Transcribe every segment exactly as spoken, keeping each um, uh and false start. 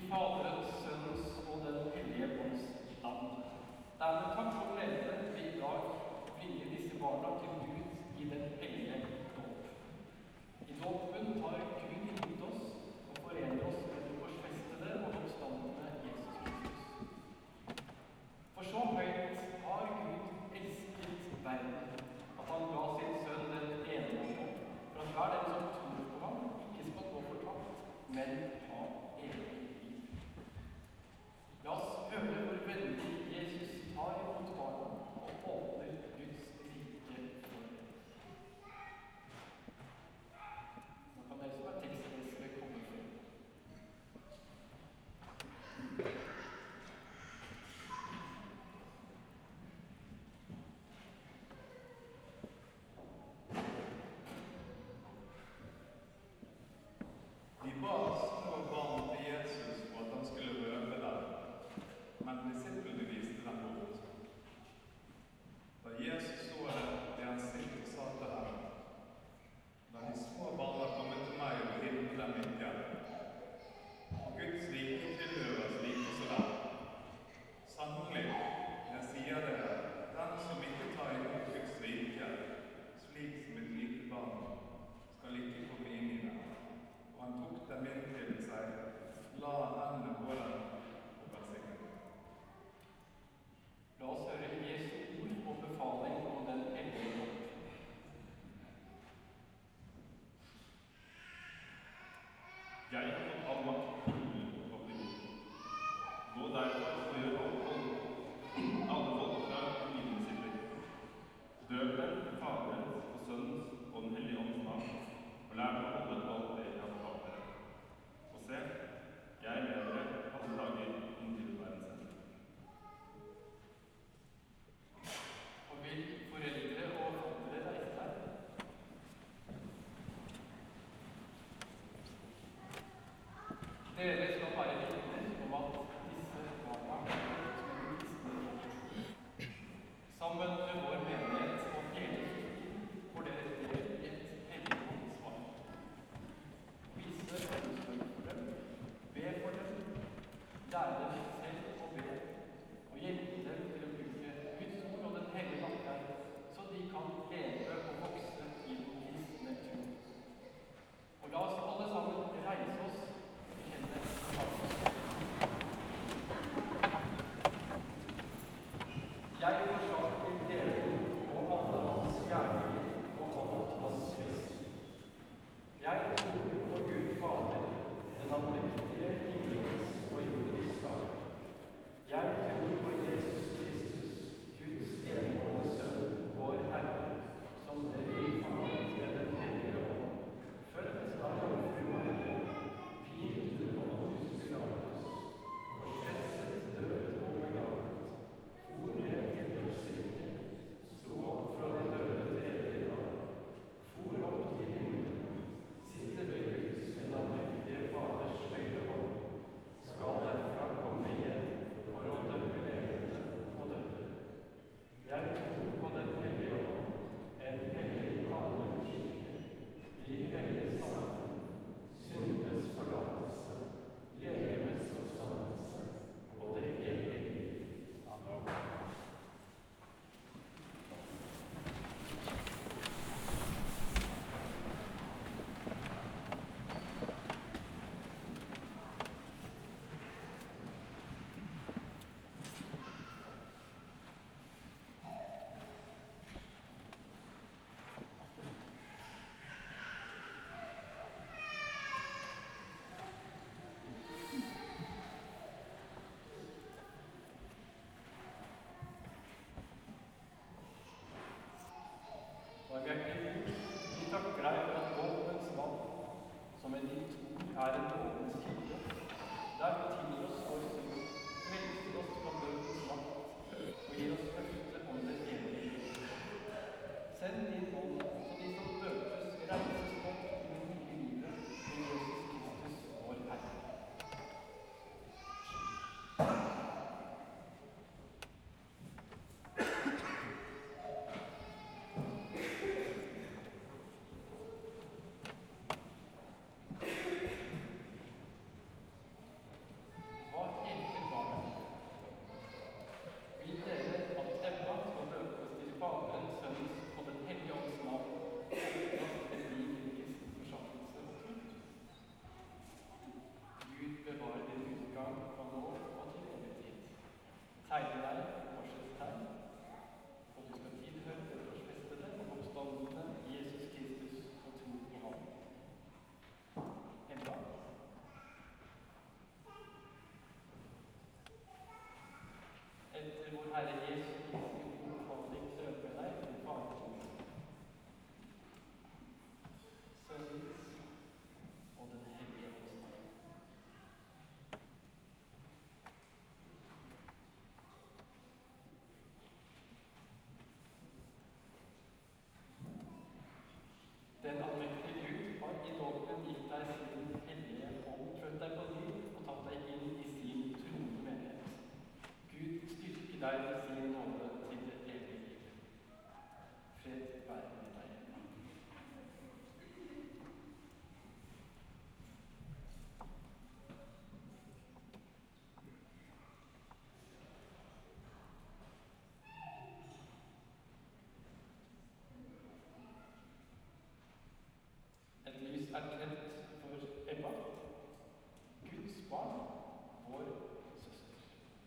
Faderens, Sønnens og Den hellige ånds navn. Dermed takk og glede vi i dag bringer disse barna til Gud i den hellige dåp. I dåpen tar Gud imot oss og forener oss med den korsfestede og oppstandende Jesus Kristus. For så høyt har Gud elsket verden, at han ga sin sønn den eneste, for at hver den som tror på ham ikke skal gå fortapt, men ha evig liv. La oss høre hvor vennlig Jesus tar imot barna og åpner Guds rike for dem. Nå kan dere som er tekstlesere komme frem. De ba små barn til Jesus for at han skulle røre dem, men disiplene viste dem bort. Da Jesus så det, ble han sint og sa til dem: La de små barna komme til meg og hindre dem ikke. Guds rike tilhører slike som dem. Sannelig, jeg sier dere, den som ikke tar imot Guds rike, slik som et lite barn, skal ikke komme inn i det. Og han tok dem inn til seg, la hendene på dem og velsignet dem. La oss høre Jesu ord og befaling om den hellige dåp. Jeg har fått all makt på himmelen og på jorden. Gå derfor og gjør alle folk, alle folk fra mine disipler. Døp dem i Faderens og Sønnens og Den hellige ånds navn, og lær dem å holde alt det jeg har fortalt dere. Og se, jeg er med dere alle dager inntil verdens ende. Og vil foreldre og foreldre reise seg? Dere skal være vitner om at disse barna er som en kristne folk. Sammen med vår menighet og hele kirken får dere del i et hellig ansvar. Vise omsorg for dem, be for dem, lære dem selv å be, og hjelpe dem til å bruke Guds ord og den hellige nattverk, så de kan leve og vokse i den kristne tro. Og la oss alle sammen reise oss og kjenne sammen. Herre Jesus Kristi oppfordring døper deg til Faderen, Sønnens og Den hellige ånds navn. Den allmektige Gud har i dåpen gitt deg sin hellige ånd, født deg på ny og tatt deg inn i sin troende menighet. Gud styrker deg med sin nåde til det evige liv. Fred være med deg. Et lys er tent for Ebba, Guds barn, vår søster.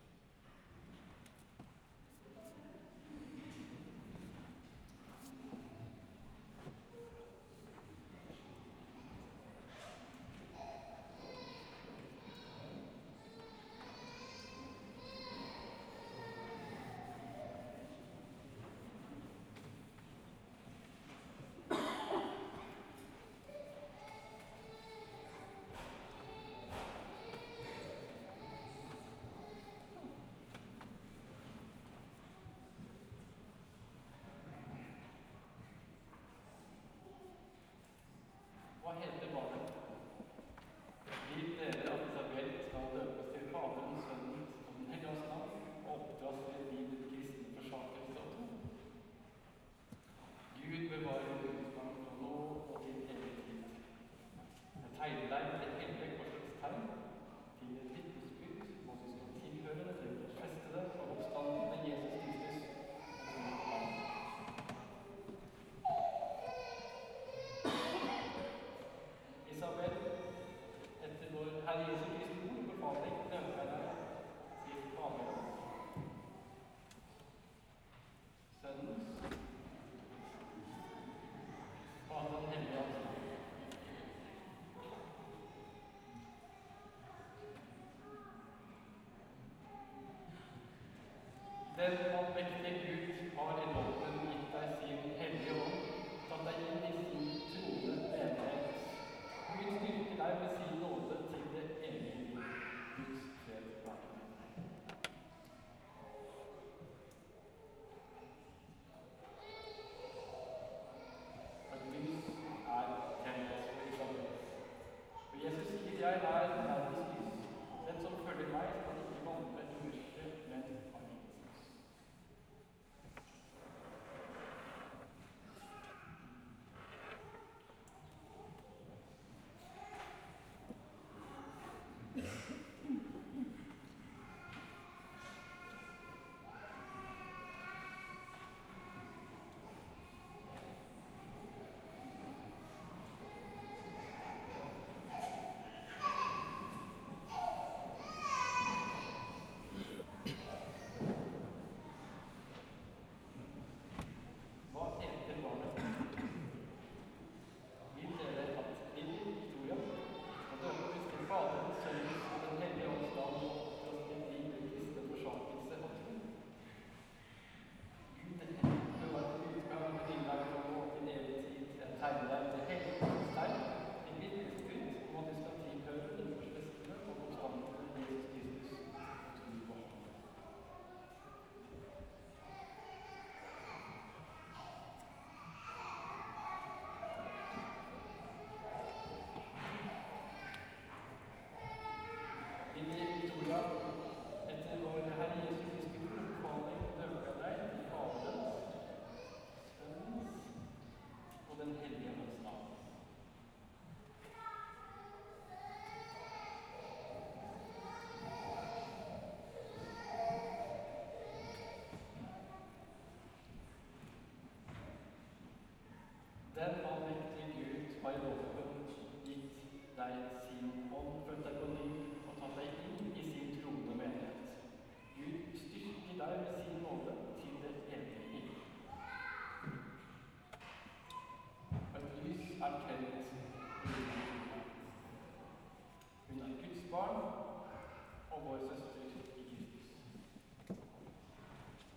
Hva heter barnet? Vil dere at Isabel skal døpes til Faderen, Sønnen og Den hellige ånds navn, og oppdras til et liv i kristen forsakelse og tro? Gud bevarer utsagn fra nå og til evig tid. Jeg tegner deg med det hellige korsets tegn til et vitnesbyrd om at du skal tilhøre det korsfestede og oppstanden med Jesus Kristus og tro på ham. Isabel, etter vår Herre Jesu Kristi ord og befaling, døper jeg deg til Faderen, Sønnens og Den hellige ånds navn. Den allmektige Gud har i dåpen gitt deg sin hellige ånd, tatt deg inn i sin troende menighet. Gud styrker deg med sin nåde til det evige liv. Guds fred være med deg. Et lys er tent for Isabel. Og Jesus sier, jeg er verdens lys. Den som følger meg, skal ikke vandre i mørket, men ha livets lys. Hva heter barnet? Vil dere at Lilly Victoria skal døpes til Faderen, Sønnen og Den hellige ånds navn og oppdras til et liv i kristen forsakelse og tro? Gud bevarer utgang med innlag fra nå til evig tid. Jeg tegner deg med det hellige korsets tegn til vitnesbyrd om at du skal tilhøre det korsfestede og oppstanden med Jesus Kristus og tro på ham. Lilly Victoria, etter vår Herre Jesu Kristi oppfordring, døper jeg deg i Faderens, Sønnens og Den hellige ånds navn. Den allmektige Gud har i dåpen gitt deg sin ånd, født deg på ny og tatt deg inn i sin troende menighet. Gud styrker deg med sin nåde til det evige liv. Et lys er tent. Hun er Guds barn og vår søster i Kristus.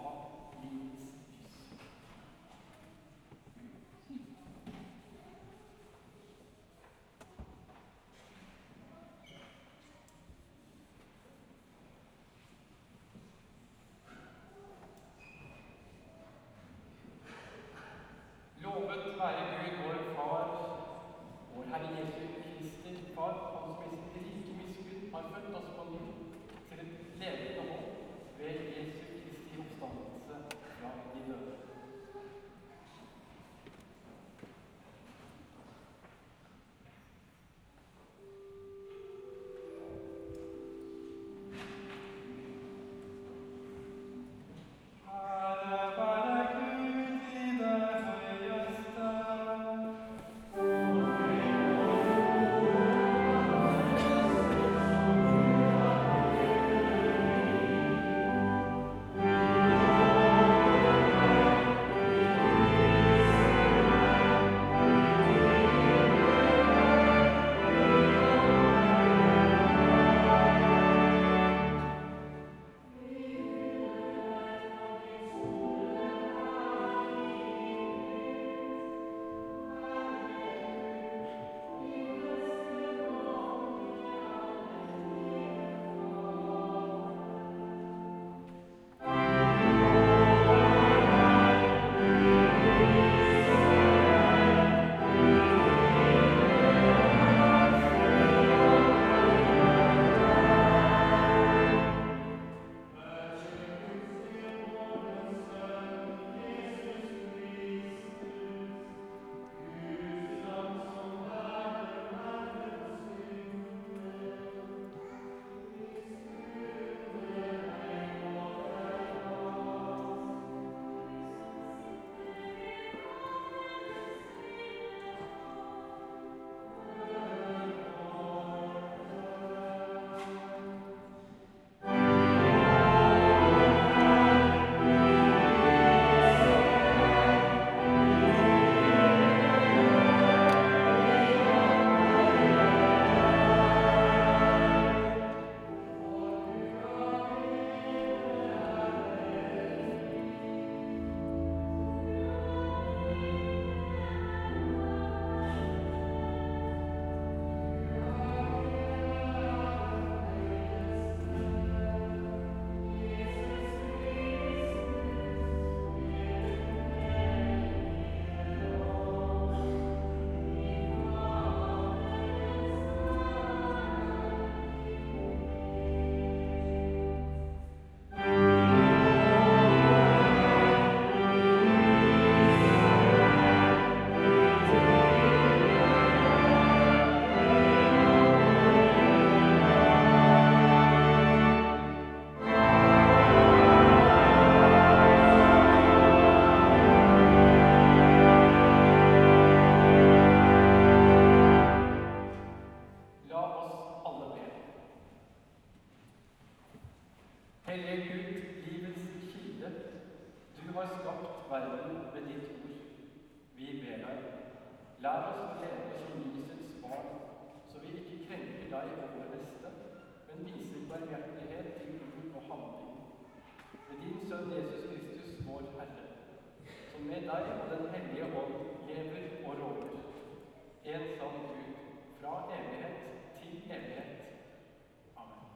fra livets lys. Lovet være Gud, vår Far, vår Herre Jesu Kristi Far, Han som i sitt rike miskunn har født oss på ny til et levende håp ved Jesu Kristi oppstandelse fra de døde. Lær oss å leve som lysets barn, så vi ikke krenker deg og vår neste, men viser barmhjertighet til ord og handling. Ved din Sønn Jesus Kristus, vår Herre, som med deg og Den hellige ånd lever og råder, en sann Gud, fra evighet til evighet. Amen.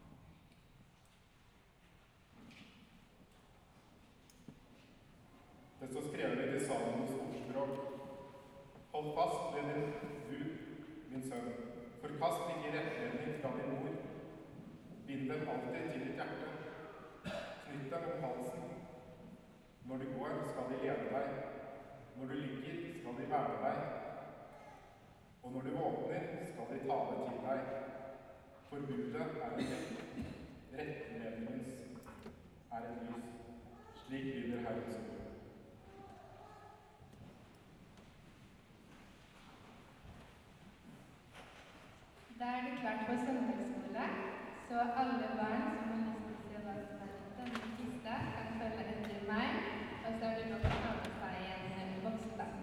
Det står skrevet i Salmos ordspråk. Hold fast ved din Gud, min sønn. Forkast ikke rettledning fra din mor. Bind dem alltid til ditt hjerte. Knytt dem om halsen. Når du går, skal de lede deg. Når du ligger, skal de være deg. Og når du våkner, skal de tale til deg. Forbudet er en rett. Rettledningens er et lys. Slik lyder Herrens ord. Da er det klart for søndagsskole, så alle barn som har lyst til å se hva som er denne kista, kan følge etter meg, og så er det nok å ta med seg en voksendag.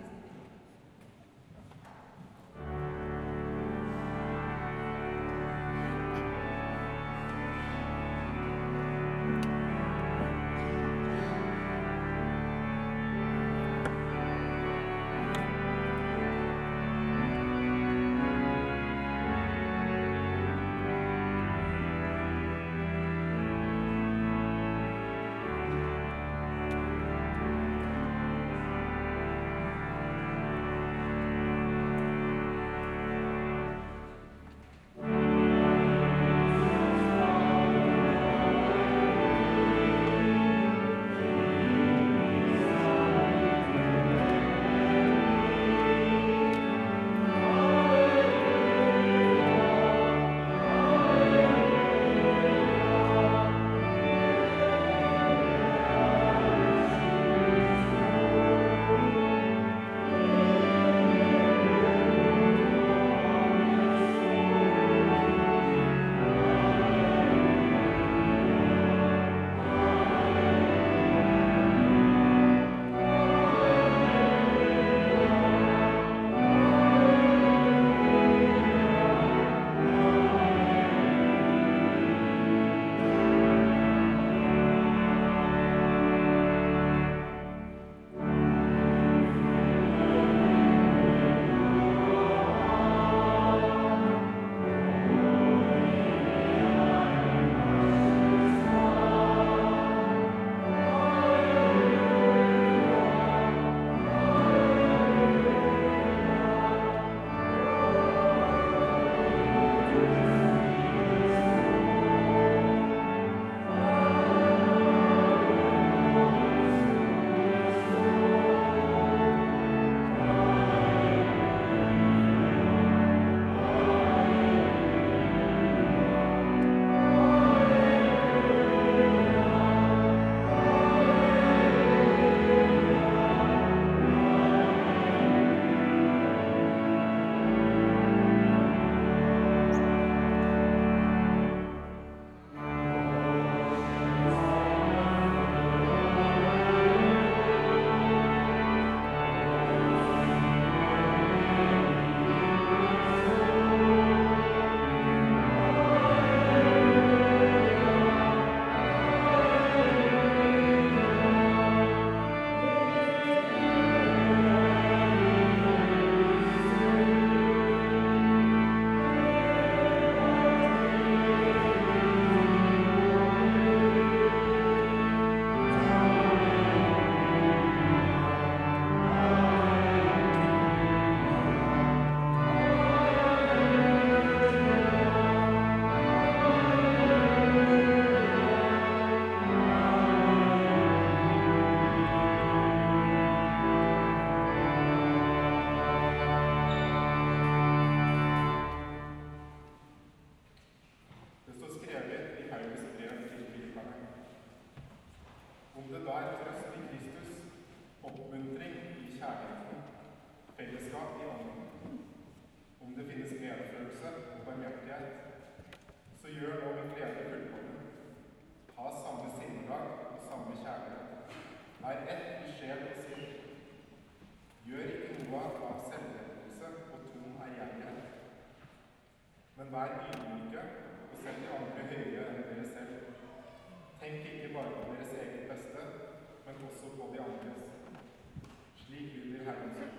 vær ydmyke og sett de andre høyere enn dere selv. Tenk ikke bare på deres eget beste, men også på de andres. Slik lyder Herrens ord.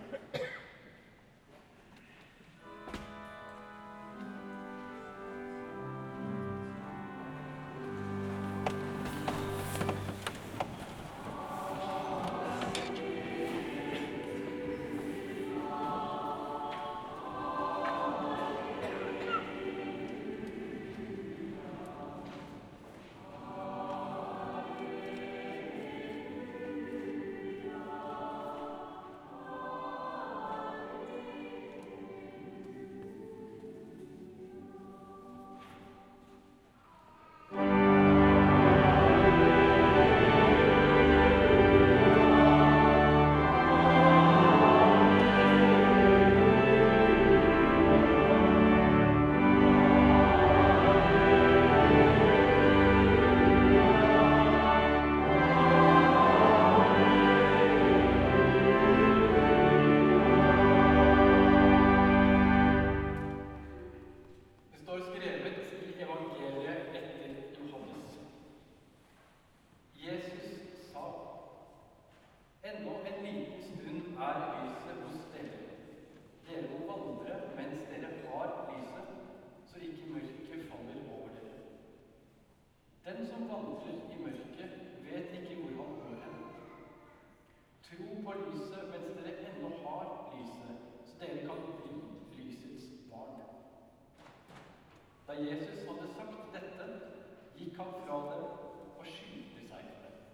Da Jesus hadde sagt dette, gikk han fra dem og skyldte seg for dem.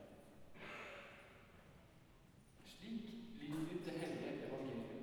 Slik lyder det hellige evangelium.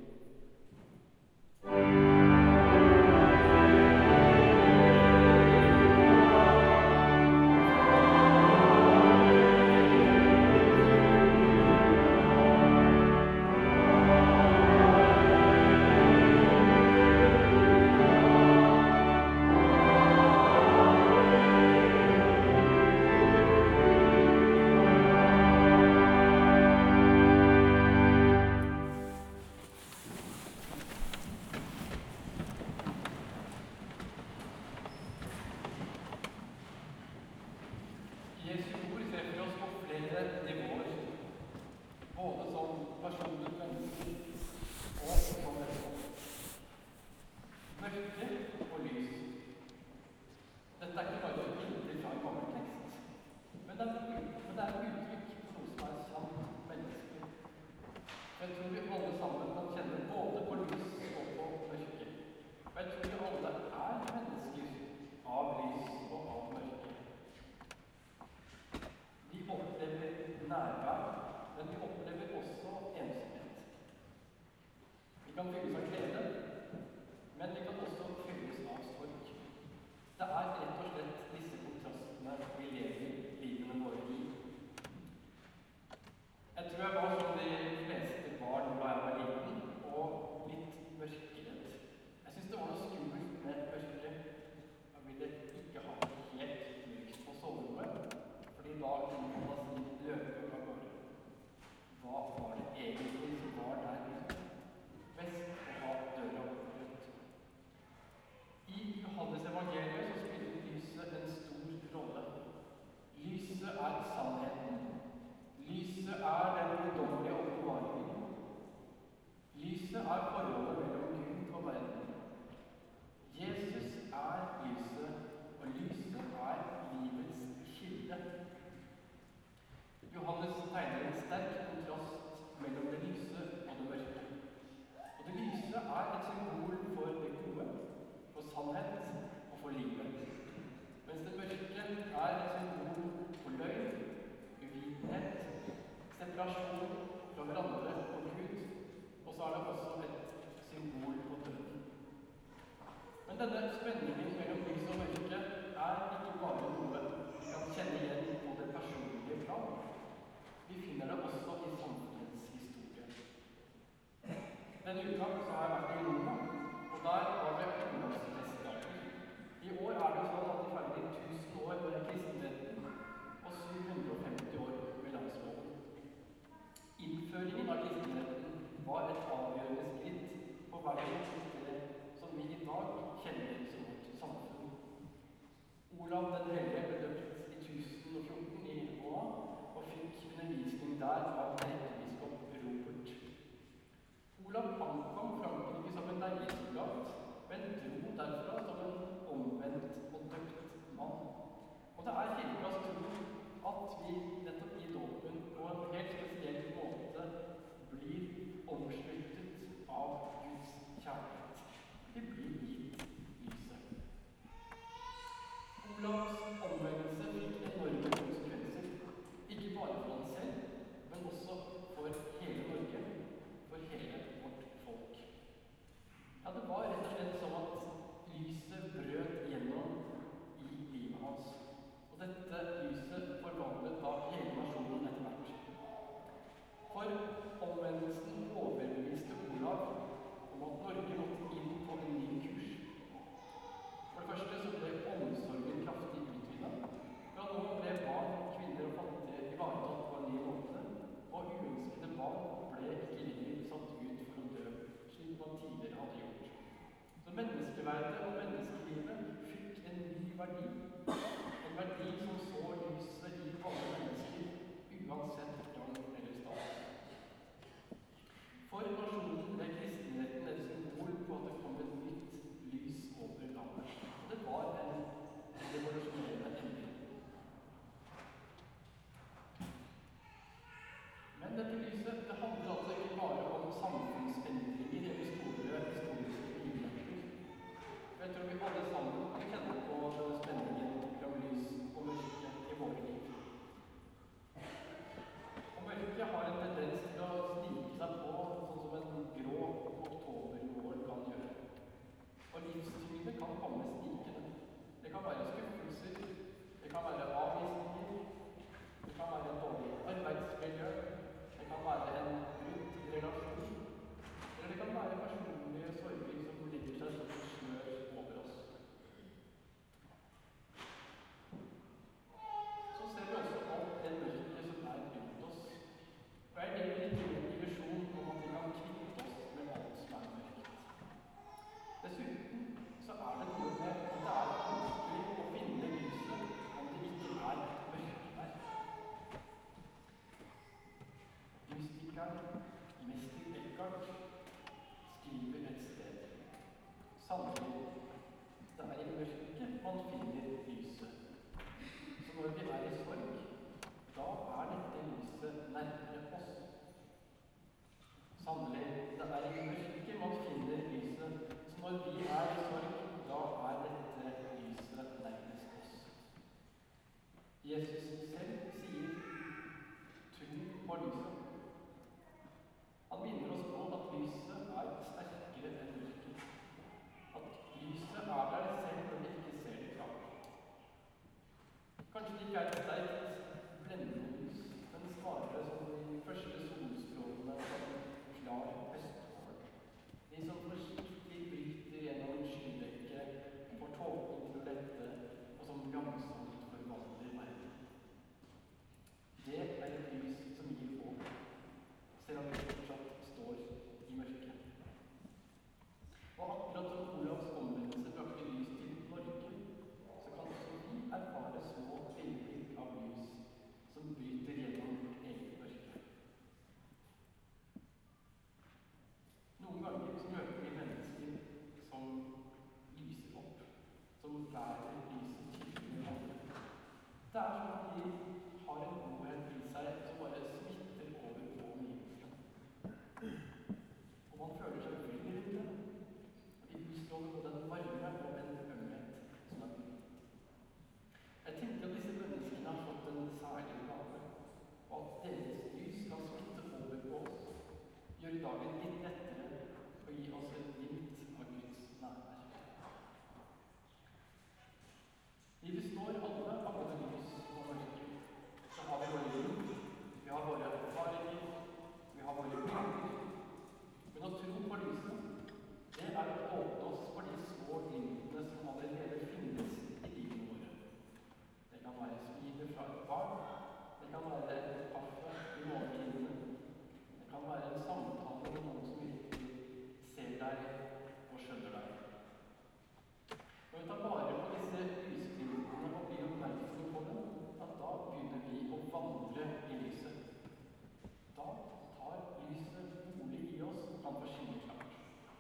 Denne uka så har jeg vært i Roma, og der var det ungdomsfestdager. I år er det jo sånn at de feirer tusen år med kristenretten og syv hundre og femti år med landsmålen. Innføringen av kristenretten var et avgjørende skritt på veien til det som vi i dag kjenner som vårt samfunn. verdi. En verdi som så lyset i alle mennesker, uansett rang eller status. For nasjonen ble kristenretten et symbol på at det kom et nytt lys over landet. Og det var en revolusjonerende endring. Men dette lyset det handler altså ikke bare om samfunnsendringer eller store historiske begivenheter. Jeg tror vi alle sammen kan kjenne på spenningen mellom lys og mørke i våre liv. Og mørket har en tendens til å snike seg på, sånn som en grå oktobermorgen kan gjøre. Og livstyngde kan komme snikende. Det kan være skuffelser, det kan være avvisninger, det kan være en dårlig arbeidsmiljø, det kan være en brutt relasjon, eller det kan være personlige sorger som ligger seg som et smør over oss. Så ser vi også alt det mørket som er rundt oss. Og jeg lever ikke i en illusjon om at vi kan kvitte oss med alt som er mørkt. Dessuten så er det noe med at det er vanskelig å finne lyset om det ikke er mørkt der. Mystikeren Mester Eckhart skriver et sted: Sannelig, det er i mørket man finner lyset. Så når vi er i sorg, da er dette lyset nærmere oss. Sannelig, det er i mørket man finner lyset. Så når vi er i sorg, da er dette lyset nærmest oss. Jesus selv sier: tro på lyset. Han minner oss på at lyset er sterkere enn mørket. At lyset er der selv når vi ikke ser det klart. Kanskje det ikke er et sterkt blendende lys, men snarere som de første solstrålene av en klar høstmorgen. De som forsiktig bryter gjennom skydekket, får tåken til å lette, og som langsomt forvandler verden. Det er et lys som gir håp, selv om vi fortsatt står i mørket. Og akkurat som Olavs omvendelse brakte lys til Norge, så kan også vi erfare små øyeblikk av lys som bryter gjennom vårt eget mørke. Noen ganger så møter vi mennesker som lyser opp, som bærer lyset tydeligere andre. Det er som at de har en godhet i seg som bare smitter over på omgivelsene. Og man føler seg veldig rundt det. De utstråler både en varme og en ømhet som er god. Jeg tenker at disse menneskene har fått en særlig gave, og at deres lys kan smitte over på oss, gjøre dagen litt lettere og gi oss et glimt av Guds nærvær. Vi består alle av både lys og mørke. Så har vi våre liv, vi har våre erfaringer, vi har våre bilder. Men å tro på lyset, det er å åpne oss for de små glimtene som allerede finnes i livene våre. Det kan være smilet fra et barn, det kan være et kaffe i morgentimene, det kan være en samtale med noen som virkelig ser deg og skjønner deg. Når vi tar vare på disse lysglimtene og blir oppmerksomme på dem, at da begynner vi å vandre i lyset. Da tar lyset bolig i oss og kan få skinne klart.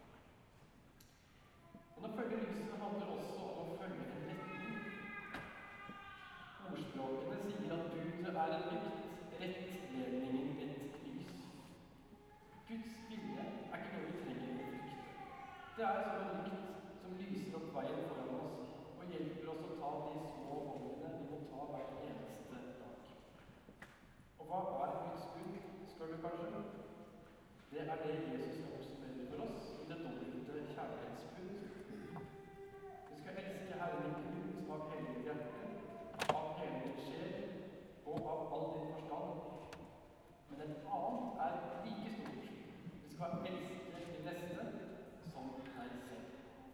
Men å følge lyset handler også om å følge en retning. Ordspråkene sier at Gud er en lykt, rettledningen et lys. Guds vilje er ikke noe vi trenger å frykte. Det er som en lykt som lyser opp veien foran oss og hjelper oss å ta de små valgene vi må ta hver eneste dag. Og hva er Guds bud, spør du kanskje? Det er det Jesus oppsummerer for oss i det dobbelte kjærlighetsbud. Du skal elske Herren din Gud av hele ditt hjerte, av hele din sjel og av all din forstand. Men et annet er like stort. Du skal elske din neste som deg selv.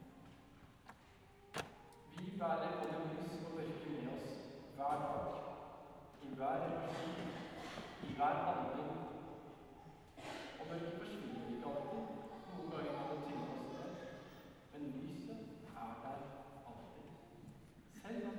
Vi bærer både lys og mørke med oss hver dag, i hver relasjon, i hver handling. Og mørket forsvinner ikke alltid. Noen ganger kan det tynne oss ned, men lyset er der alltid. Selv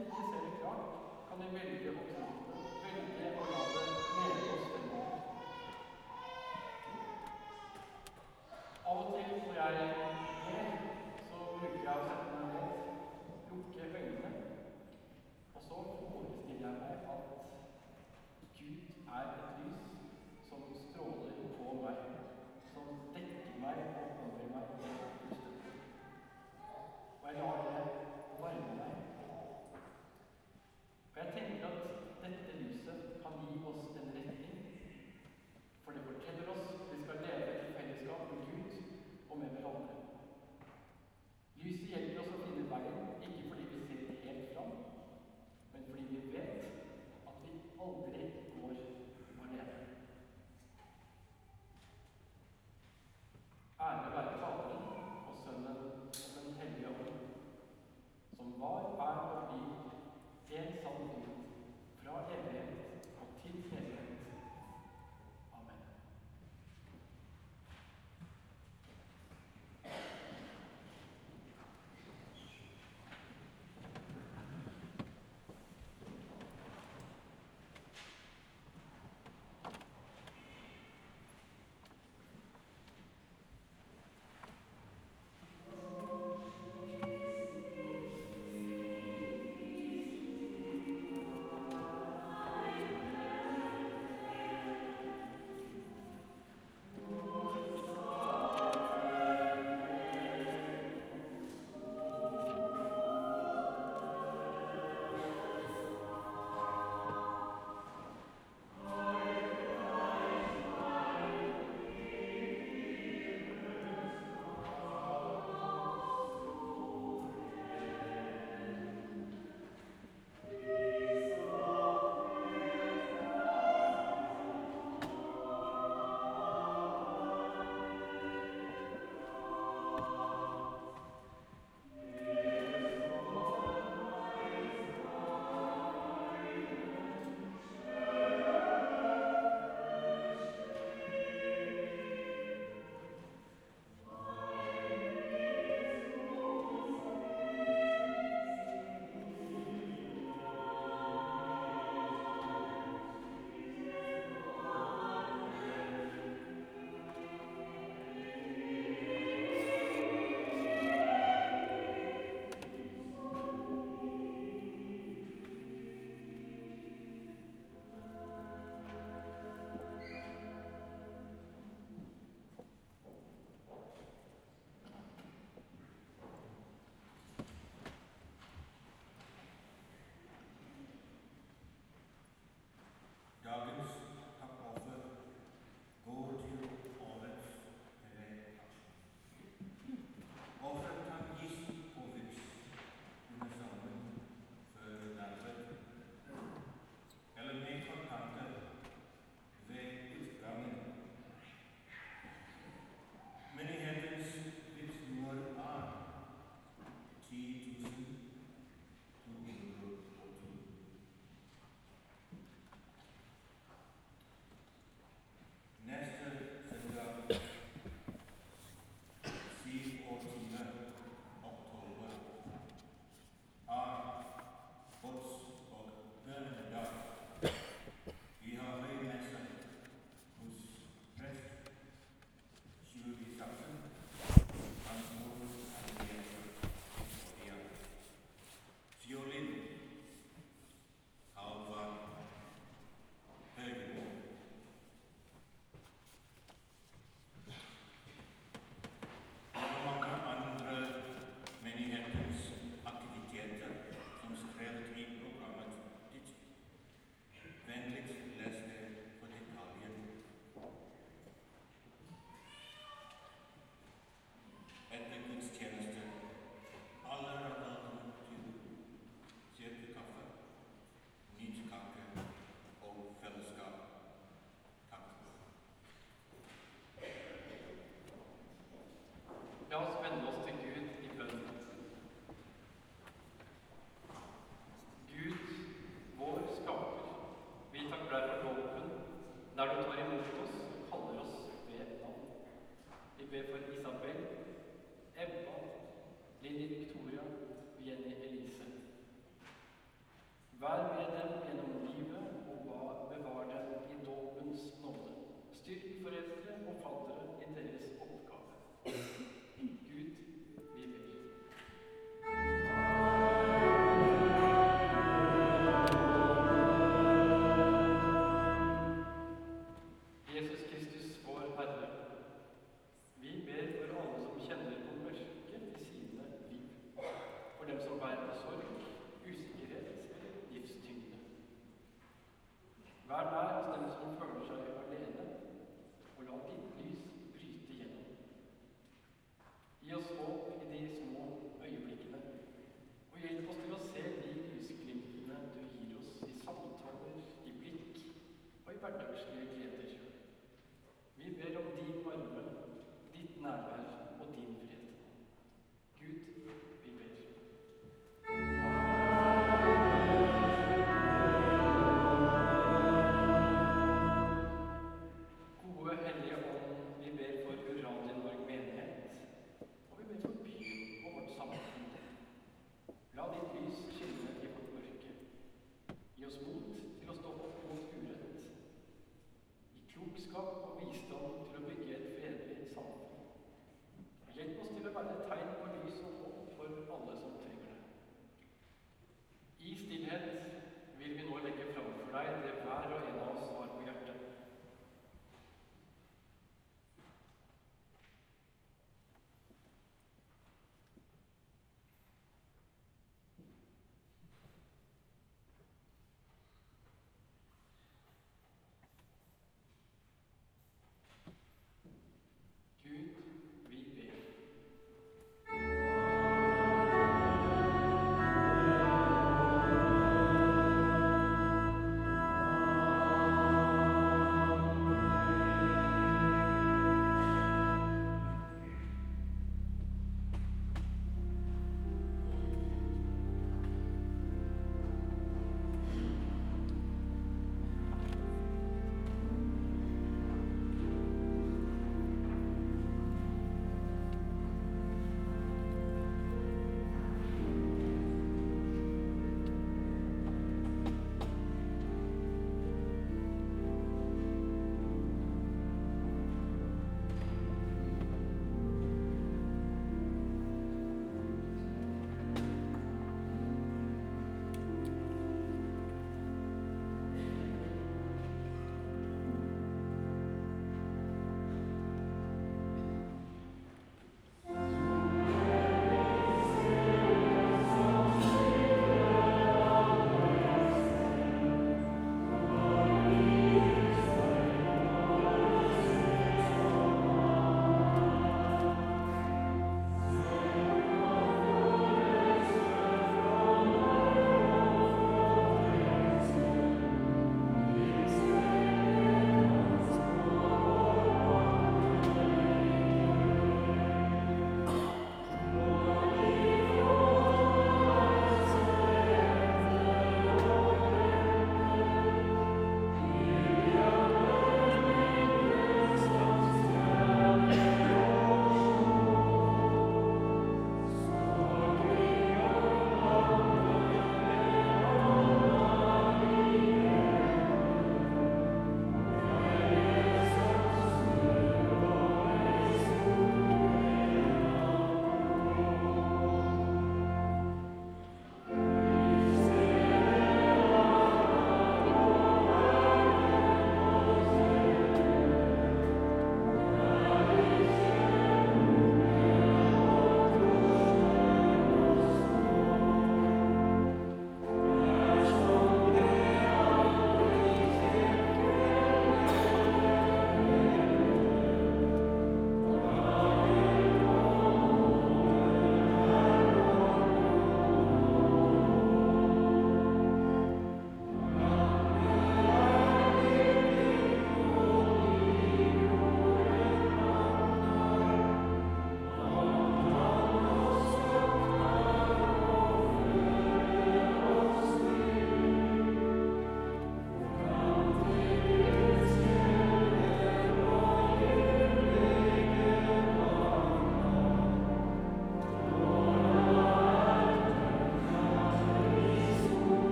Lilly Victoria og Jenny Elise. Vær med dem gjennom livet og bevar dem i dåpens nåde. Styrk foreldre og faddere i deres oppgave. Gud, vi ber. Jesus Kristus, vår Herre, vi ber for alle som kjenner på mørket i sine liv, for dem som bærer på sorg, usikkerhet eller livstyngde.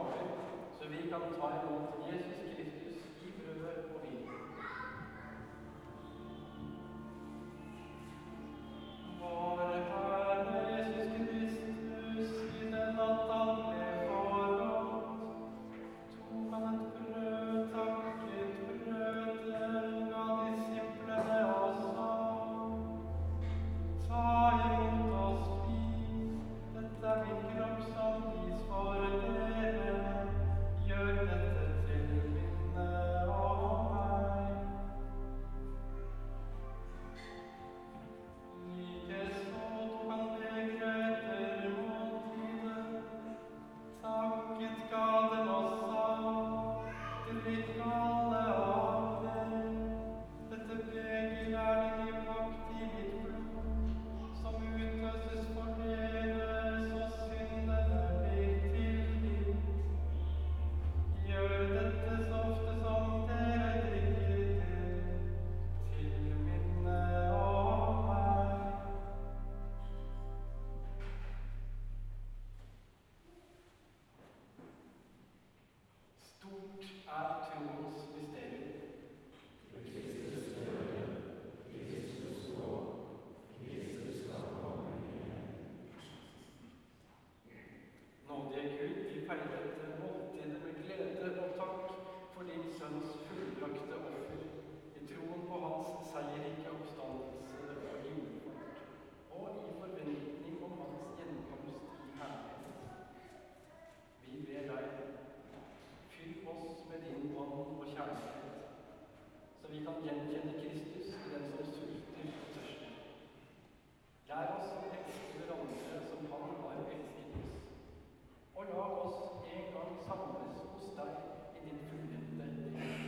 gaver, så vi kan ta imot Jesus Kristus i brødet og vin. Vår Herre Jesus Kristus, i den natt han ble forrådt, tok han et brød, takket, brøt det, ga disiplene og sa: Ta imot og spis, dette er min kropp som gis for dere. Gjør dette til minne om meg. Likeså tok han begeret etter måltidet, takket, ga dem og sa: Drikk alle av det. Dette beger er den nye pakt i mitt blod, som utøses for dere, så syndene blir tilgitt. Gjør dette så ofte som dere drikker det, til minne om meg. Stort er troens mysterium. Nådige Gud, vi feirer dette måltidet med glede og takk for din sønns fullbrakte offer, i troen på hans seierrike oppstandelse og jordfolk, og i forventning om hans gjenkomst i herlighet. Vi ber deg, fyll oss med din ånd og kjærlighet, så vi kan gjenkjenne Kristus i den som sulter og tørster. Lær oss å elske hverandre som han har elsket oss, og la oss en gang samles hos deg i din fullendte del.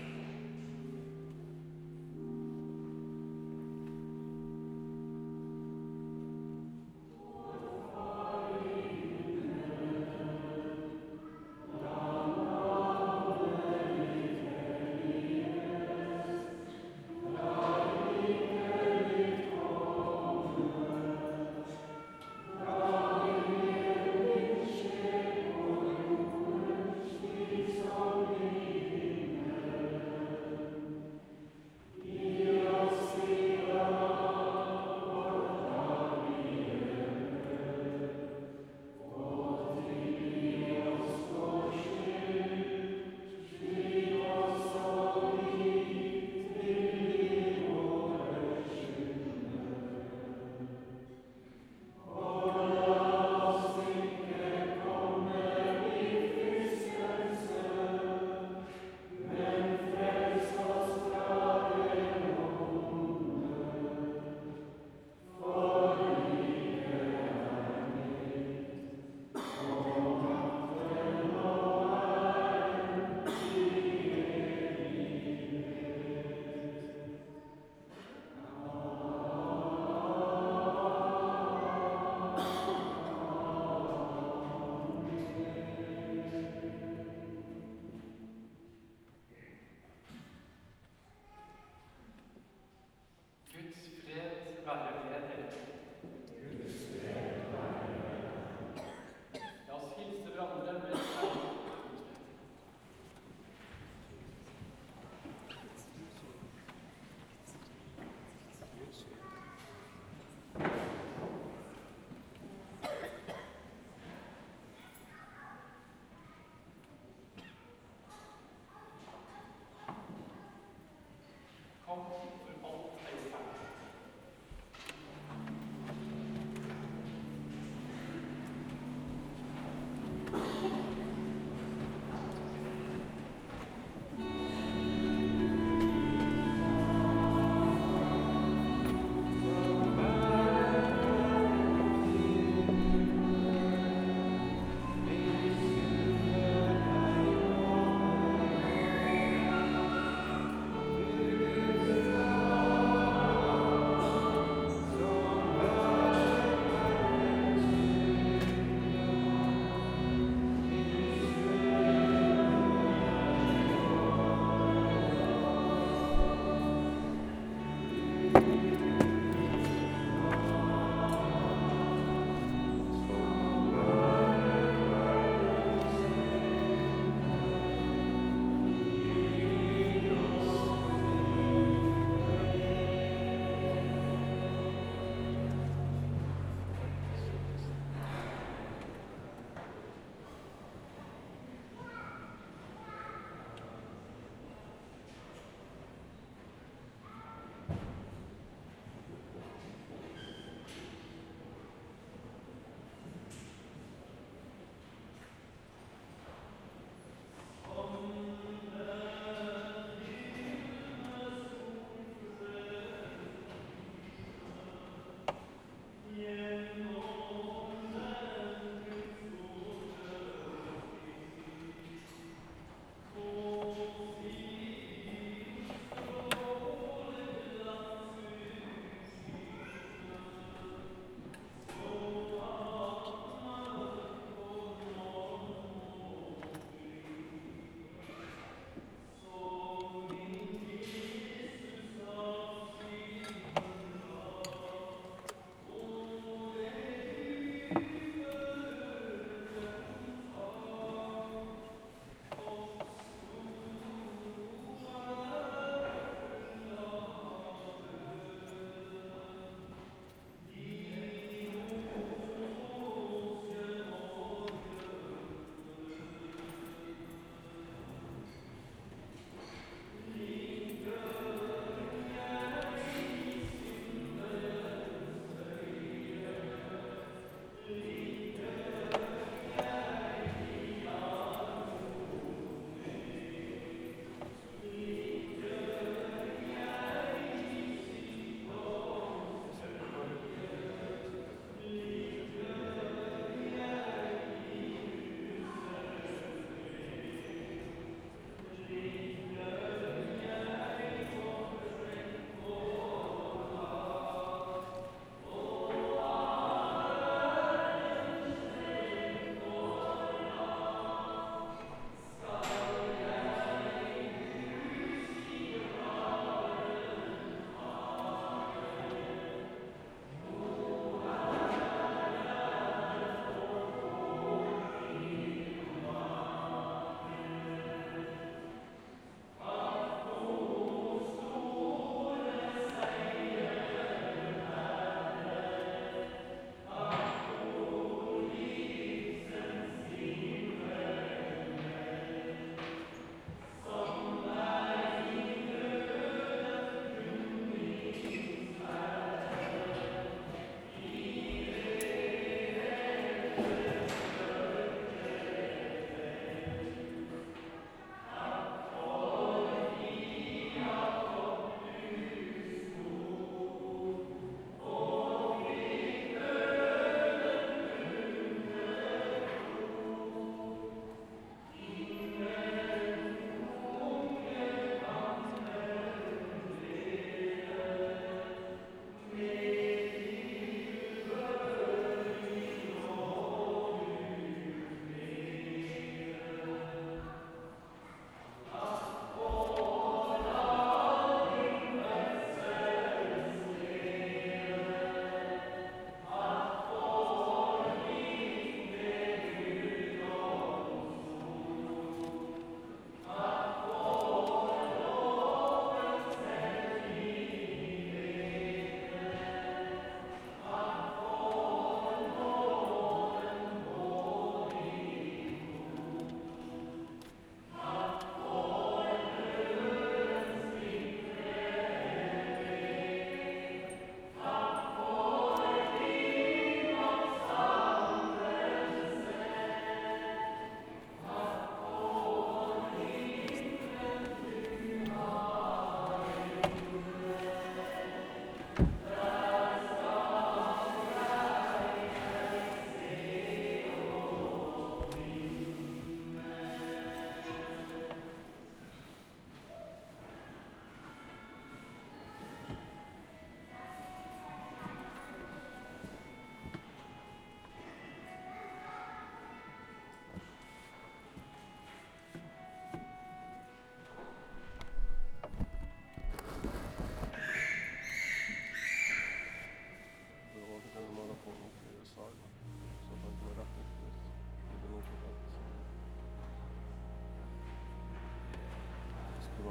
Amen.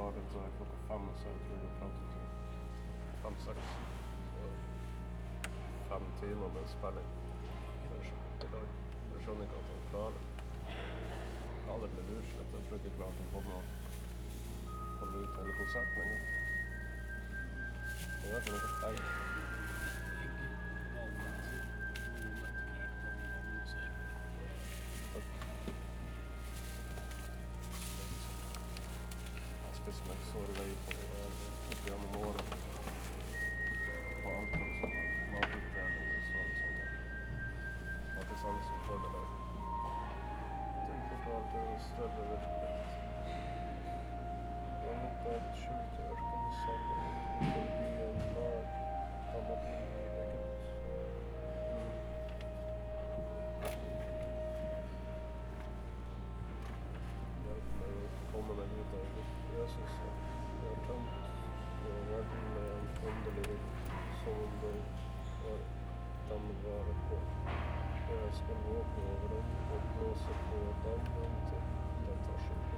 dagen så er klokka fem, så jeg tror vi pratet til fem-seks. Fem timer med spilling. I dag. Jeg skjønner ikke at han klarer. Ja, det ble lurslitt. Jeg tror ikke jeg klarte å komme og holde ut hele konserten en gang. Det er for noe feil. Som jeg så lei på opp gjennom året på antall som matutdeling og sånn sånn partisan som følger deg. Tenk på at det er større virkelighet. Jeg måtte ha et skjult i ørkenen sammen utenfor byen nær da måtte vi legge ut. Hjelp meg å komme meg ut av det. Jesus, jeg har tømt på verden med en åndelig som om det var dem vare på. Jeg skal våkne over dem og blåse på dammen til den tar slutt.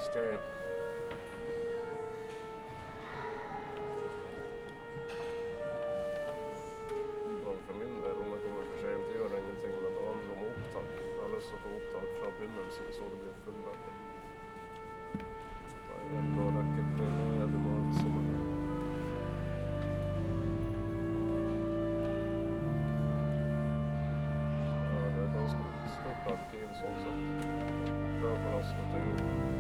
Skrev. Og for min del, om jeg kommer for sent, gjør det ingenting, men det handler om opptak. Jeg har lyst til å få opptak fra begynnelsen, så det blir fullverdig. Da er det bra rekke til ned i morgen sommer. Ja, det er ganske stort arkiv, sånn sett. Bra plass med ting.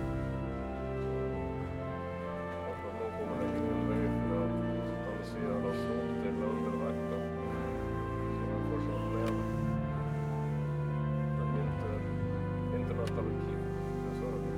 Akkurat nå kommer det ingen vei fra alle sider av stått til andre vekker. Så jeg får sånn ned. Det er inter, internettarkiv, dessverre.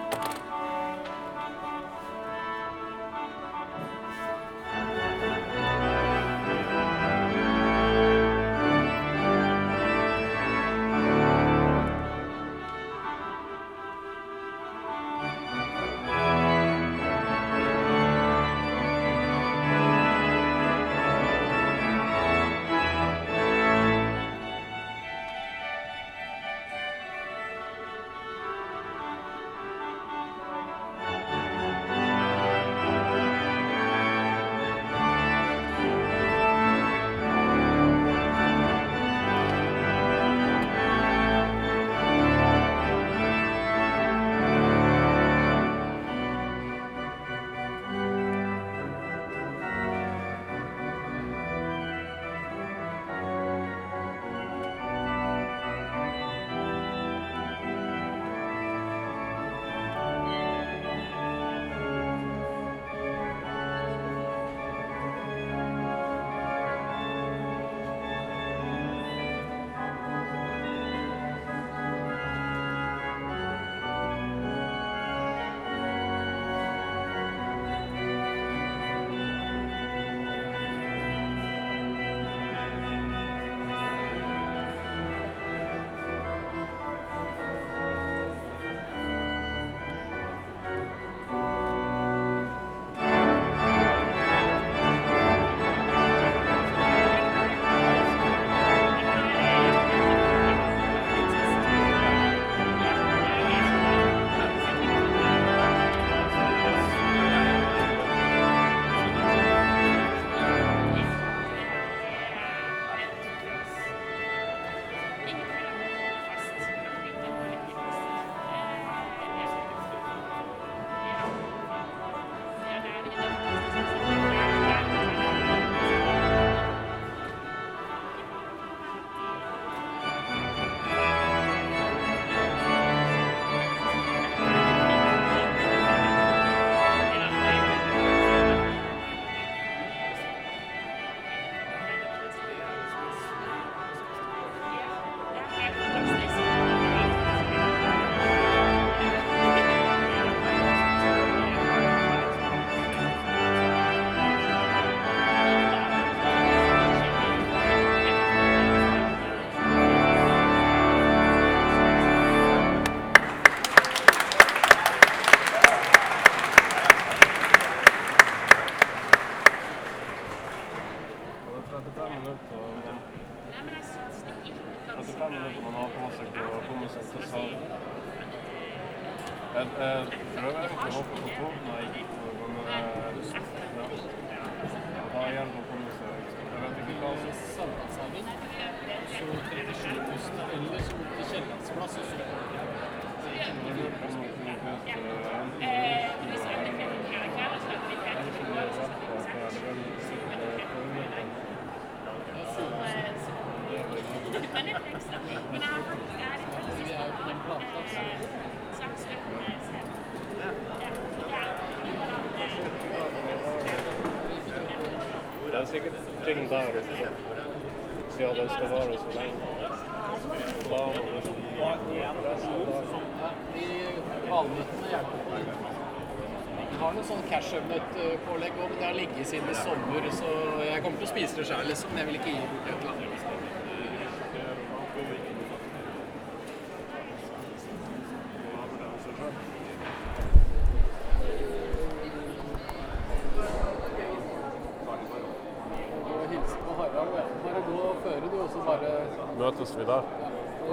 trettifem minutter man har på seg til å komme seg til salen. Jeg, jeg prøver egentlig å hoppe på togene i hit, men ja. Da gjelder det å komme seg. Jeg vet ikke hva som Sambandshagen, så trettisju tusen, eller så til Kjellandsplass, og så Men det er ekstra. Men jeg har faktisk er vi er jo på den plata, så det er sikkert ting der oppe, siden den skal vare så lenge. Planer og resten av de valnøttene hjelper på. Jeg har noen sånn cashewnøtt-pålegg også, men det har ligget siden i sommer, så jeg kommer til å spise det selv, liksom, men jeg vil ikke gi bort et eller annet. Hilse på Harald, ja. Bare gå og føre du, og så bare... Møtes vi der?